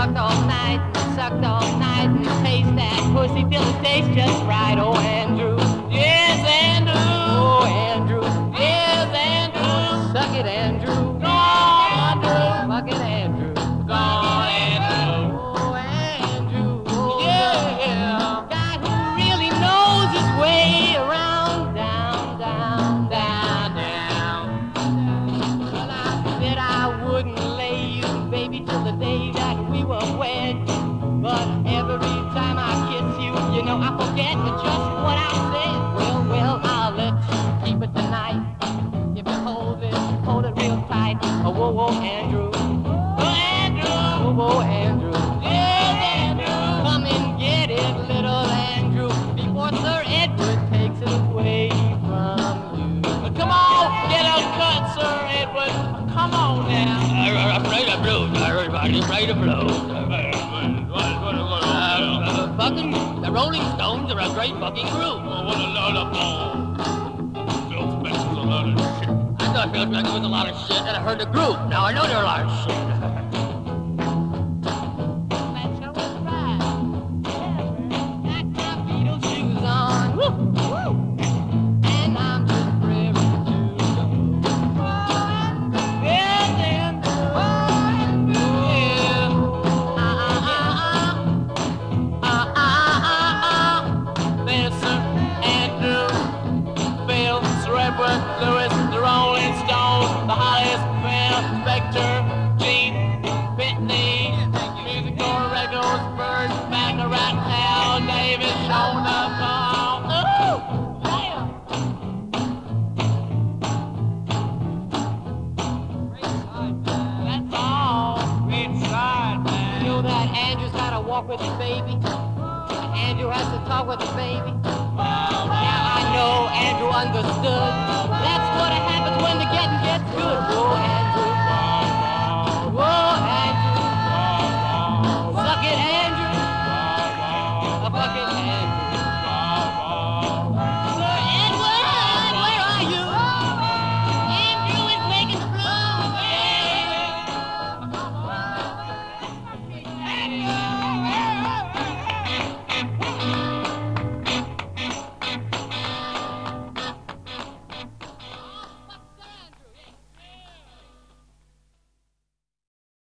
fucked all night, sucked all night, and taste that pussy till it tastes just right. Oh, Andrew, yes, Andrew, oh, Andrew, yes, Andrew, suck it, Andrew, go on, Andrew, fuck it, Andrew, go on, Andrew, oh, Andrew, oh, yeah, guy who really knows his way around, down, down, down, down. Well, I said I wouldn't lay you, baby, till the day that we were wed. But every time I kiss you, you know I forget just what I said. Well, well, I'll let you keep it tonight. If you hold it real tight. Oh, whoa, whoa, Andrew. Oh, Andrew. Oh, whoa, Andrew. Yes, Andrew. Come and get it, little Andrew, before Sir Edward takes it away from you. Come on, get a cut, Sir Edward. Come on now. I'm ready to blues. Everybody's ready to blues. Fucking, the Rolling Stones are a great fucking group. Oh, what a lot of balls. Phil Spencer's a lot of shit. I thought Phil Spencer was a lot of shit, and I heard the group. Now I know they're a lot of shit. That show was right. Yeah, got my Beatles shoes on. Woo, woo. And I'm just ready to go. Yes, Andrew. Yeah. There's Sir Andrew, Phil, Sir Edward, Lewis, the Rolling Stones, the Hollies, Phil, Spector, Gene, Pitney, Music Regals, Birds, Baccarat, Hal, David, Shona, Paul. Ooh, yeah. That's all. Great side, man. You know that Andrew's gotta walk with his baby? Andrew has to talk with the baby. Now I know Andrew understood. That's what happens when they're getting